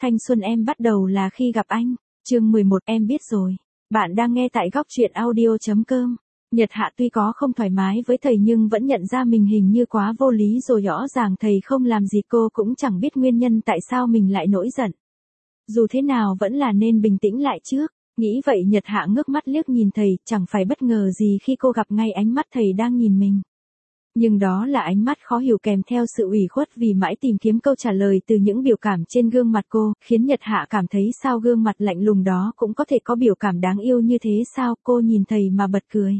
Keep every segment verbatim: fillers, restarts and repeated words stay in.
Thanh xuân em bắt đầu là khi gặp anh. Chương mười một em biết rồi. Bạn đang nghe tại góc truyện audio chấm com. Nhật Hạ tuy có không thoải mái với thầy nhưng vẫn nhận ra mình hình như quá vô lý rồi, rõ ràng thầy không làm gì cô cũng chẳng biết nguyên nhân tại sao mình lại nổi giận. Dù thế nào vẫn là nên bình tĩnh lại trước. Nghĩ vậy Nhật Hạ ngước mắt liếc nhìn thầy, chẳng phải bất ngờ gì khi cô gặp ngay ánh mắt thầy đang nhìn mình. Nhưng đó là ánh mắt khó hiểu kèm theo sự ủy khuất vì mãi tìm kiếm câu trả lời từ những biểu cảm trên gương mặt cô, khiến Nhật Hạ cảm thấy sao gương mặt lạnh lùng đó cũng có thể có biểu cảm đáng yêu như thế sao. Cô nhìn thầy mà bật cười.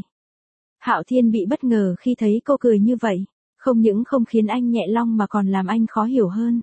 Hạo Thiên bị bất ngờ khi thấy cô cười như vậy, không những không khiến anh nhẹ lòng mà còn làm anh khó hiểu hơn.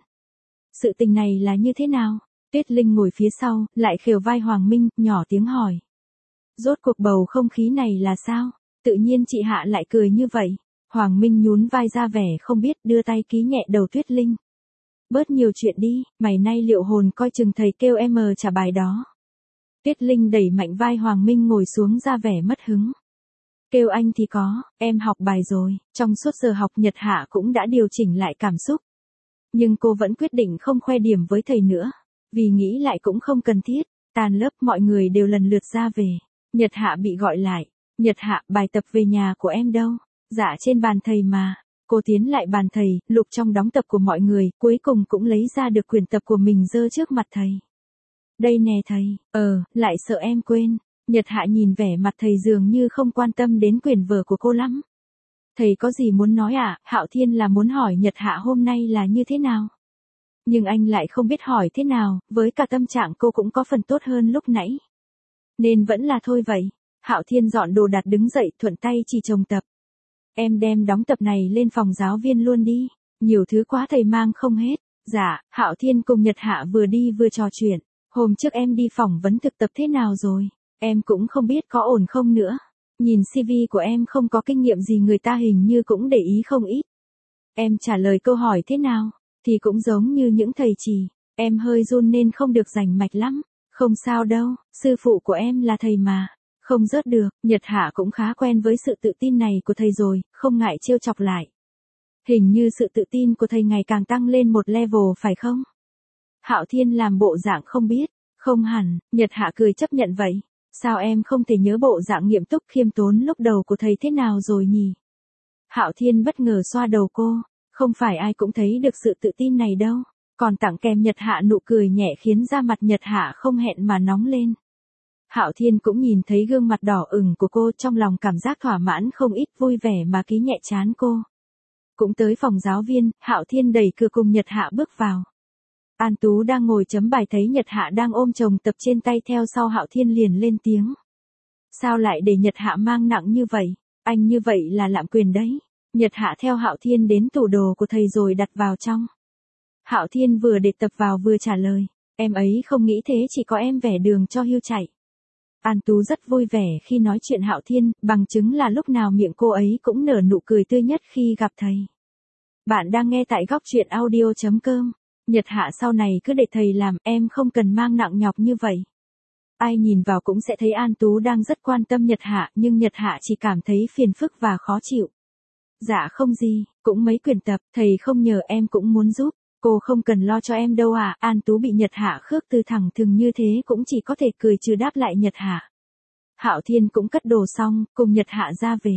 Sự tình này là như thế nào? Tuyết Linh ngồi phía sau, lại khều vai Hoàng Minh, nhỏ tiếng hỏi. Rốt cuộc bầu không khí này là sao? Tự nhiên chị Hạ lại cười như vậy. Hoàng Minh nhún vai ra vẻ không biết, đưa tay ký nhẹ đầu Tuyết Linh. Bớt nhiều chuyện đi, mày nay liệu hồn coi chừng thầy kêu em trả bài đó. Tuyết Linh đẩy mạnh vai Hoàng Minh ngồi xuống ra vẻ mất hứng. Kêu anh thì có, em học bài rồi. Trong suốt giờ học Nhật Hạ cũng đã điều chỉnh lại cảm xúc. Nhưng cô vẫn quyết định không khoe điểm với thầy nữa. Vì nghĩ lại cũng không cần thiết. Tan lớp mọi người đều lần lượt ra về. Nhật Hạ bị gọi lại. Nhật Hạ, bài tập về nhà của em đâu? Dạ trên bàn thầy mà. Cô tiến lại bàn thầy, lục trong đóng tập của mọi người, cuối cùng cũng lấy ra được quyển tập của mình giơ trước mặt thầy. Đây nè thầy, ờ, lại sợ em quên. Nhật Hạ nhìn vẻ mặt thầy dường như không quan tâm đến quyển vở của cô lắm. Thầy có gì muốn nói à? Hạo Thiên là muốn hỏi Nhật Hạ hôm nay là như thế nào. Nhưng anh lại không biết hỏi thế nào, với cả tâm trạng cô cũng có phần tốt hơn lúc nãy. Nên vẫn là thôi vậy. Hạo Thiên dọn đồ đạc đứng dậy, thuận tay chỉ chồng tập. Em đem đóng tập này lên phòng giáo viên luôn đi. Nhiều thứ quá thầy mang không hết. Dạ, Hạo Thiên cùng Nhật Hạ vừa đi vừa trò chuyện. Hôm trước em đi phỏng vấn thực tập thế nào rồi? Em cũng không biết có ổn không nữa. Nhìn xê vê của em không có kinh nghiệm gì, người ta hình như cũng để ý không ít. Em trả lời câu hỏi thế nào? Thì cũng giống như những thầy chỉ. Em hơi run nên không được rành mạch lắm. Không sao đâu, sư phụ của em là thầy mà. Không rớt được. Nhật Hạ cũng khá quen với sự tự tin này của thầy rồi, không ngại trêu chọc lại. Hình như sự tự tin của thầy ngày càng tăng lên một level phải không? Hạo Thiên làm bộ dạng không biết. Không hẳn. Nhật Hạ cười chấp nhận vậy. Sao em không thể nhớ bộ dạng nghiêm túc khiêm tốn lúc đầu của thầy thế nào rồi nhỉ? Hạo Thiên bất ngờ xoa đầu cô. Không phải ai cũng thấy được sự tự tin này đâu. Còn tặng kèm Nhật Hạ nụ cười nhẹ khiến da mặt Nhật Hạ không hẹn mà nóng lên. Hạo Thiên cũng nhìn thấy gương mặt đỏ ửng của cô, trong lòng cảm giác thỏa mãn không ít, vui vẻ mà ký nhẹ trán cô. Cũng tới phòng giáo viên, Hạo Thiên đẩy cửa cùng Nhật Hạ bước vào. An Tú đang ngồi chấm bài thấy Nhật Hạ đang ôm chồng tập trên tay theo sau Hạo Thiên liền lên tiếng. Sao lại để Nhật Hạ mang nặng như vậy? Anh như vậy là lạm quyền đấy. Nhật Hạ theo Hạo Thiên đến tủ đồ của thầy rồi đặt vào trong. Hạo Thiên vừa để tập vào vừa trả lời. Em ấy không nghĩ thế, chỉ có em vẻ đường cho hươu chạy. An Tú rất vui vẻ khi nói chuyện Hạo Thiên, bằng chứng là lúc nào miệng cô ấy cũng nở nụ cười tươi nhất khi gặp thầy. Bạn đang nghe tại góc truyện audio chấm com. Nhật Hạ sau này cứ để thầy làm, em không cần mang nặng nhọc như vậy. Ai nhìn vào cũng sẽ thấy An Tú đang rất quan tâm Nhật Hạ, nhưng Nhật Hạ chỉ cảm thấy phiền phức và khó chịu. Dạ không gì, cũng mấy quyển tập, thầy không nhờ em cũng muốn giúp. Cô không cần lo cho em đâu à? An Tú bị Nhật Hạ khước từ thẳng thừng như thế cũng chỉ có thể cười trừ đáp lại Nhật Hạ. Hạo Thiên cũng cất đồ xong, cùng Nhật Hạ ra về.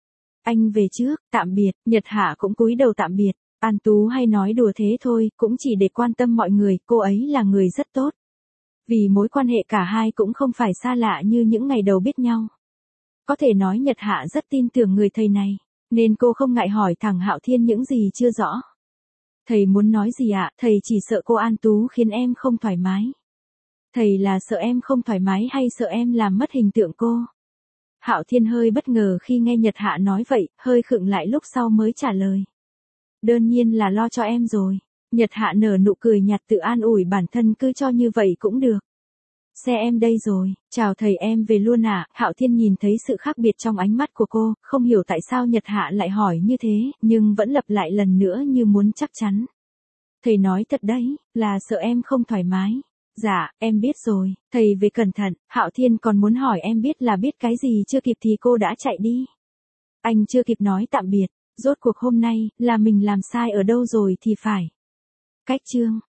Anh về trước, tạm biệt. Nhật Hạ cũng cúi đầu tạm biệt. An Tú hay nói đùa thế thôi, cũng chỉ để quan tâm mọi người, cô ấy là người rất tốt. Vì mối quan hệ cả hai cũng không phải xa lạ như những ngày đầu biết nhau. Có thể nói Nhật Hạ rất tin tưởng người thầy này, nên cô không ngại hỏi thẳng Hạo Thiên những gì chưa rõ. Thầy muốn nói gì ạ? Thầy chỉ sợ cô An Tú khiến em không thoải mái. Thầy là sợ em không thoải mái hay sợ em làm mất hình tượng cô? Hạo Thiên hơi bất ngờ khi nghe Nhật Hạ nói vậy, hơi khựng lại lúc sau mới trả lời. Đương nhiên là lo cho em rồi. Nhật Hạ nở nụ cười nhạt tự an ủi bản thân, cứ cho như vậy cũng được. Xe em đây rồi, chào thầy em về luôn ạ. À? Hạo Thiên nhìn thấy sự khác biệt trong ánh mắt của cô, không hiểu tại sao Nhật Hạ lại hỏi như thế, nhưng vẫn lặp lại lần nữa như muốn chắc chắn. Thầy nói thật đấy, là sợ em không thoải mái. Dạ, em biết rồi, thầy về cẩn thận. Hạo Thiên còn muốn hỏi em biết là biết cái gì chưa kịp thì cô đã chạy đi. Anh chưa kịp nói tạm biệt, rốt cuộc hôm nay, là mình làm sai ở đâu rồi thì phải. Cách chương.